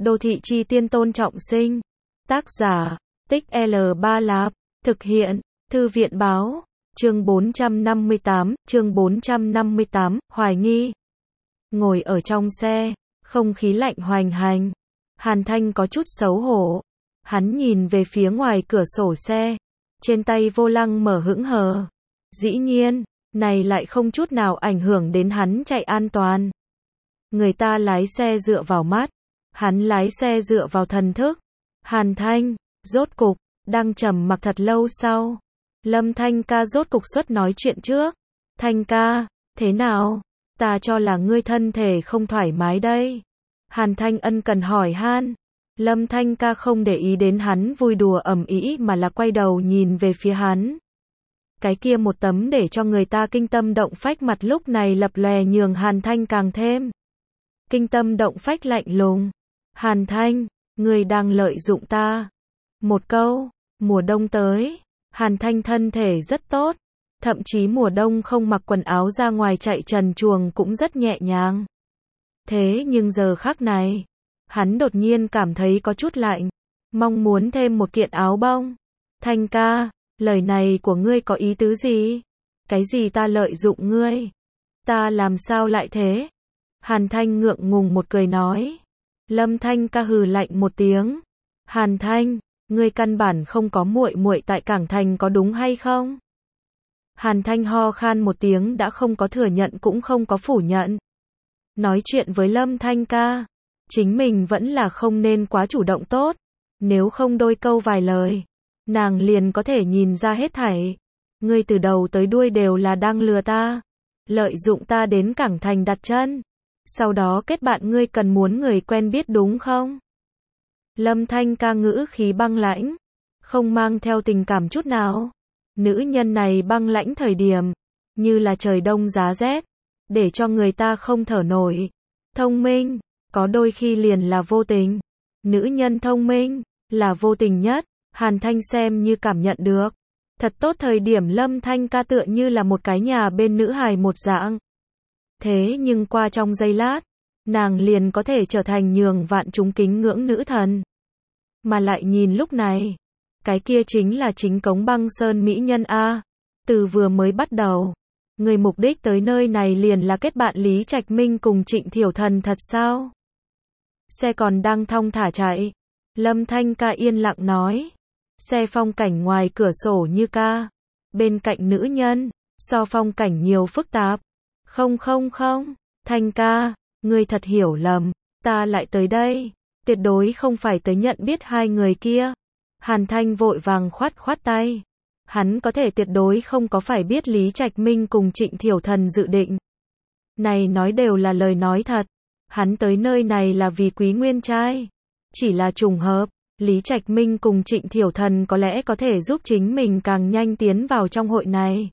Đô thị chi tiên Tôn Trọng Sinh. Tác giả, Tích L3 Lạp. Thực hiện, Thư viện báo. Chương 458, hoài nghi. Ngồi ở trong xe, không khí lạnh hoành hành. Hàn Thanh có chút xấu hổ. Hắn nhìn về phía ngoài cửa sổ xe. Trên tay vô lăng mở hững hờ. Dĩ nhiên, này lại không chút nào ảnh hưởng đến hắn chạy an toàn. Người ta lái xe dựa vào mắt. Hắn lái xe dựa vào thần thức. Hàn Thanh, rốt cục, đang trầm mặc thật lâu sau. Lâm Thanh ca rốt cục xuất nói chuyện trước. Thanh ca, thế nào? Ta cho là ngươi thân thể không thoải mái đây. Hàn Thanh ân cần hỏi han. Lâm Thanh ca không để ý đến hắn vui đùa ầm ĩ mà là quay đầu nhìn về phía hắn. Cái kia một tấm để cho người ta kinh tâm động phách mặt lúc này lập lòe nhường Hàn Thanh càng thêm kinh tâm động phách lạnh lùng. Hàn Thanh, ngươi đang lợi dụng ta. Một câu, mùa đông tới, Hàn Thanh thân thể rất tốt, thậm chí mùa đông không mặc quần áo ra ngoài chạy trần truồng cũng rất nhẹ nhàng. Thế nhưng giờ khắc này, hắn đột nhiên cảm thấy có chút lạnh, mong muốn thêm một kiện áo bông. Thanh ca, lời này của ngươi có ý tứ gì? Cái gì ta lợi dụng ngươi? Ta làm sao lại thế? Hàn Thanh ngượng ngùng một cười nói. Lâm Thanh ca hừ lạnh một tiếng. Hàn Thanh, ngươi căn bản không có muội muội tại Cảng Thành có đúng hay không? Hàn Thanh ho khan một tiếng đã không có thừa nhận cũng không có phủ nhận. Nói chuyện với Lâm Thanh ca, chính mình vẫn là không nên quá chủ động tốt. Nếu không đôi câu vài lời, nàng liền có thể nhìn ra hết thảy. Ngươi từ đầu tới đuôi đều là đang lừa ta. Lợi dụng ta đến Cảng Thành đặt chân. Sau đó kết bạn ngươi cần muốn người quen biết đúng không? Lâm Thanh ca ngữ khí băng lãnh, không mang theo tình cảm chút nào. Nữ nhân này băng lãnh thời điểm, như là trời đông giá rét, để cho người ta không thở nổi. Thông minh, có đôi khi liền là vô tình. Nữ nhân thông minh, là vô tình nhất. Hàn Thanh xem như cảm nhận được. Thật tốt thời điểm Lâm Thanh ca tựa như là một cái nhà bên nữ hài một dạng. Thế nhưng qua trong giây lát, nàng liền có thể trở thành nhường vạn chúng kính ngưỡng nữ thần. Mà lại nhìn lúc này, cái kia chính là chính cống băng sơn mỹ nhân A. Từ vừa mới bắt đầu, người mục đích tới nơi này liền là kết bạn Lý Trạch Minh cùng Trịnh Thiểu Thần thật sao? Xe còn đang thong thả chạy. Lâm Thanh ca yên lặng nói. Xe phong cảnh ngoài cửa sổ như ca. Bên cạnh nữ nhân, so phong cảnh nhiều phức tạp. Không, Thanh ca, ngươi thật hiểu lầm, ta lại tới đây, tuyệt đối không phải tới nhận biết hai người kia. Hàn Thanh vội vàng khoát tay. Hắn có thể tuyệt đối không có phải biết Lý Trạch Minh cùng Trịnh Thiểu Thần dự định. Này nói đều là lời nói thật, hắn tới nơi này là vì Quý Nguyên trai. Chỉ là trùng hợp, Lý Trạch Minh cùng Trịnh Thiểu Thần có lẽ có thể giúp chính mình càng nhanh tiến vào trong hội này.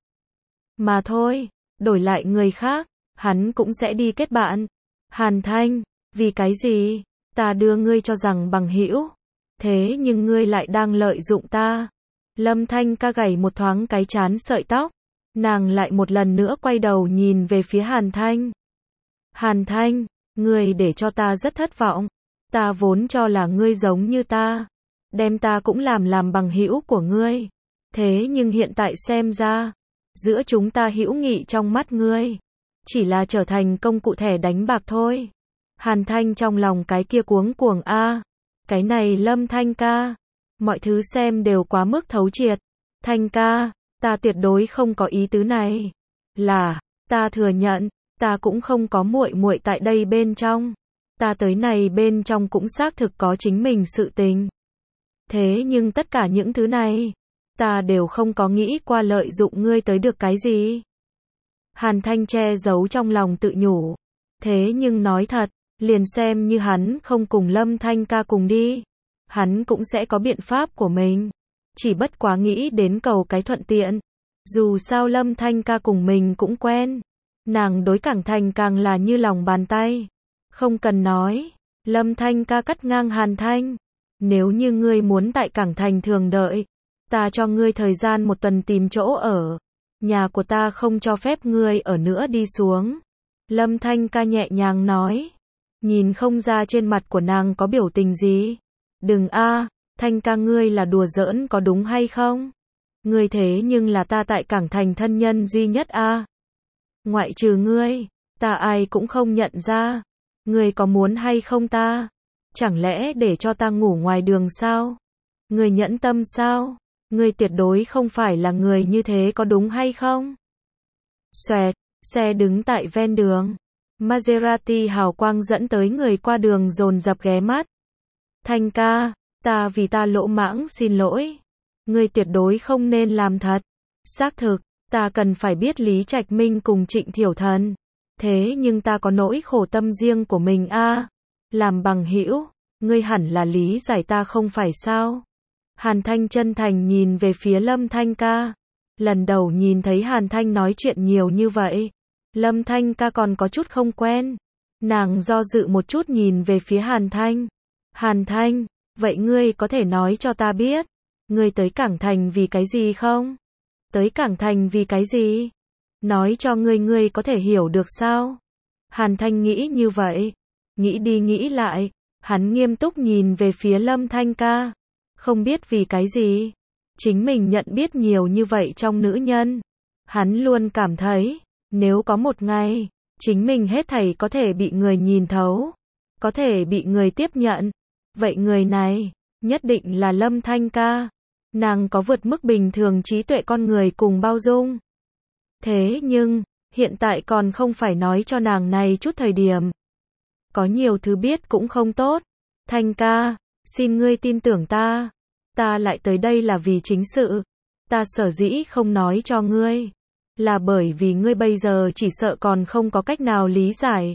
Mà thôi. Đổi lại người khác, hắn cũng sẽ đi kết bạn. Hàn Thanh, vì cái gì? Ta đưa ngươi cho rằng bằng hữu. Thế nhưng ngươi lại đang lợi dụng ta. Lâm Thanh ca gảy một thoáng cái chán sợi tóc. Nàng lại một lần nữa quay đầu nhìn về phía Hàn Thanh. Hàn Thanh, ngươi để cho ta rất thất vọng. Ta vốn cho là ngươi giống như ta. Đem ta cũng làm bằng hữu của ngươi. Thế nhưng hiện tại xem ra, giữa chúng ta hữu nghị trong mắt ngươi, chỉ là trở thành công cụ thẻ đánh bạc thôi. Hàn Thanh trong lòng cái kia cuống cuồng a. Cái này Lâm Thanh ca, mọi thứ xem đều quá mức thấu triệt. Thanh ca, ta tuyệt đối không có ý tứ này. Là, ta thừa nhận, ta cũng không có muội muội tại đây bên trong. Ta tới này bên trong cũng xác thực có chính mình sự tình. Thế nhưng tất cả những thứ này, ta đều không có nghĩ qua lợi dụng ngươi tới được cái gì. Hàn Thanh che giấu trong lòng tự nhủ. Thế nhưng nói thật, liền xem như hắn không cùng Lâm Thanh ca cùng đi, hắn cũng sẽ có biện pháp của mình. Chỉ bất quá nghĩ đến cầu cái thuận tiện. Dù sao Lâm Thanh ca cùng mình cũng quen. Nàng đối Cảng Thành càng là như lòng bàn tay. Không cần nói. Lâm Thanh ca cắt ngang Hàn Thanh. Nếu như ngươi muốn tại Cảng Thành thường đợi, ta cho ngươi thời gian 1 tuần tìm chỗ ở. Nhà của ta không cho phép ngươi ở nữa đi xuống. Lâm Thanh ca nhẹ nhàng nói. nhìn không ra trên mặt của nàng có biểu tình gì. Đừng a, Thanh ca ngươi là đùa giỡn có đúng hay không? Ngươi thế nhưng là ta tại Cảng Thành thân nhân duy nhất a. Ngoại trừ ngươi, ta ai cũng không nhận ra. Ngươi có muốn hay không ta? Chẳng lẽ để cho ta ngủ ngoài đường sao? Ngươi nhẫn tâm sao? Ngươi tuyệt đối không phải là người như thế có đúng hay không? Xoẹt, xe đứng tại ven đường. Maserati hào quang dẫn tới người qua đường dồn dập ghé mắt. Thanh ca, ta vì ta lỗ mãng xin lỗi. Ngươi tuyệt đối không nên làm thật. Xác thực, ta cần phải biết Lý Trạch Minh cùng Trịnh Thiểu Thần. Thế nhưng ta có nỗi khổ tâm riêng của mình a. Làm bằng hữu, ngươi hẳn là lý giải ta không phải sao? Hàn Thanh chân thành nhìn về phía Lâm Thanh ca. Lần đầu nhìn thấy Hàn Thanh nói chuyện nhiều như vậy. Lâm Thanh ca còn có chút không quen. Nàng do dự một chút nhìn về phía Hàn Thanh. Hàn Thanh, vậy ngươi có thể nói cho ta biết, ngươi tới Cảng Thành vì cái gì không? Tới Cảng Thành vì cái gì? Nói cho ngươi có thể hiểu được sao? Hàn Thanh nghĩ như vậy. Nghĩ đi nghĩ lại, hắn nghiêm túc nhìn về phía Lâm Thanh ca. Không biết vì cái gì, chính mình nhận biết nhiều như vậy trong nữ nhân. Hắn luôn cảm thấy, nếu có một ngày, chính mình hết thảy có thể bị người nhìn thấu, có thể bị người tiếp nhận, vậy người này, nhất định là Lâm Thanh ca. Nàng có vượt mức bình thường trí tuệ con người cùng bao dung. Thế nhưng, hiện tại còn không phải nói cho nàng này chút thời điểm. Có nhiều thứ biết cũng không tốt. Thanh ca, xin ngươi tin tưởng ta. Ta lại tới đây là vì chính sự. Ta sở dĩ không nói cho ngươi, là bởi vì ngươi bây giờ chỉ sợ còn không có cách nào lý giải.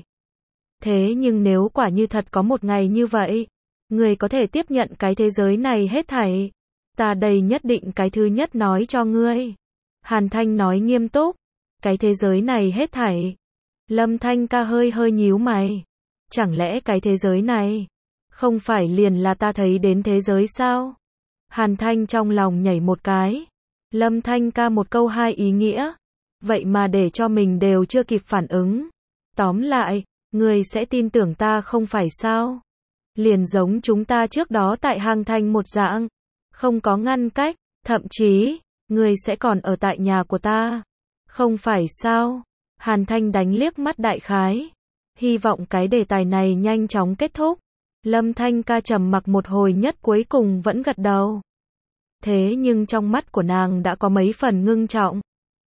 Thế nhưng nếu quả như thật có một ngày như vậy, ngươi có thể tiếp nhận cái thế giới này hết thảy. Ta đây nhất định cái thứ nhất nói cho ngươi. Hàn Thanh nói nghiêm túc. Cái thế giới này hết thảy. Lâm Thanh ca hơi hơi nhíu mày. Chẳng lẽ cái thế giới này không phải liền là ta thấy đến thế giới sao? Hàn Thanh trong lòng nhảy một cái. Lâm Thanh ca một câu hai ý nghĩa. Vậy mà để cho mình đều chưa kịp phản ứng. Tóm lại, ngươi sẽ tin tưởng ta không phải sao? Liền giống chúng ta trước đó tại Hàng Thành một dạng. Không có ngăn cách, thậm chí, ngươi sẽ còn ở tại nhà của ta. Không phải sao? Hàn Thanh đánh liếc mắt đại khái. Hy vọng cái đề tài này nhanh chóng kết thúc. Lâm Thanh ca trầm mặc một hồi nhất cuối cùng vẫn gật đầu. Thế nhưng trong mắt của nàng đã có mấy phần ngưng trọng.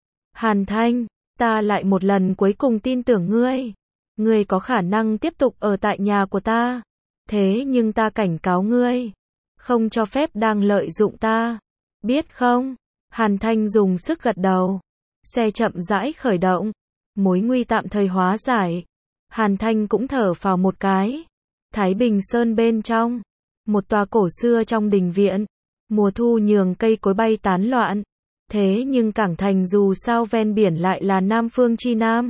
Hàn Thanh, ta lại một lần cuối cùng tin tưởng ngươi. Ngươi có khả năng tiếp tục ở tại nhà của ta. Thế nhưng ta cảnh cáo ngươi. Không cho phép đang lợi dụng ta. Biết không? Hàn Thanh dùng sức gật đầu. Xe chậm rãi khởi động. Mối nguy tạm thời hóa giải. Hàn Thanh cũng thở phào một cái. Thái Bình Sơn bên trong. Một tòa cổ xưa trong đình viện. Mùa thu nhường cây cối bay tán loạn. Thế nhưng Cảng Thành dù sao ven biển lại là Nam Phương chi Nam.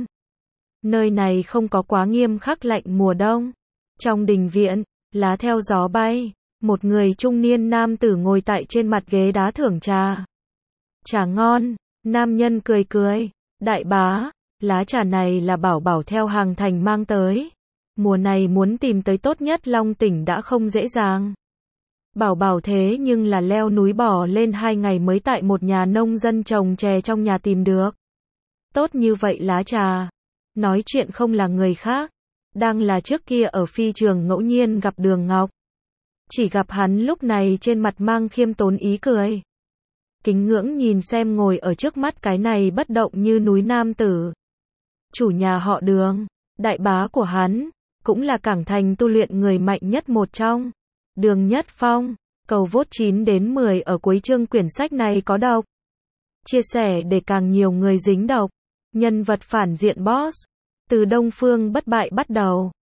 Nơi này không có quá nghiêm khắc lạnh mùa đông. Trong đình viện, lá theo gió bay. Một người trung niên nam tử ngồi tại trên mặt ghế đá thưởng trà. Trà ngon, nam nhân cười cười. Đại bá, lá trà này là Bảo Bảo theo Hàng Thành mang tới. Mùa này muốn tìm tới tốt nhất Long Tỉnh đã không dễ dàng. Bảo Bảo thế nhưng là leo núi bỏ lên 2 ngày mới tại một nhà nông dân trồng chè trong nhà tìm được. Tốt như vậy lá trà. Nói chuyện không là người khác. Đang là trước kia ở phi trường ngẫu nhiên gặp Đường Ngọc. Chỉ gặp hắn lúc này trên mặt mang khiêm tốn ý cười. Kính ngưỡng nhìn xem ngồi ở trước mắt cái này bất động như núi nam tử. Chủ nhà họ Đường, đại bá của hắn, cũng là Cảng Thành tu luyện người mạnh nhất một trong. Đường Nhất Phong, cầu vote 9 đến 10 ở cuối chương quyển sách này có độc. Chia sẻ để càng nhiều người dính độc. Nhân vật phản diện boss. Từ Đông Phương bất bại bắt đầu.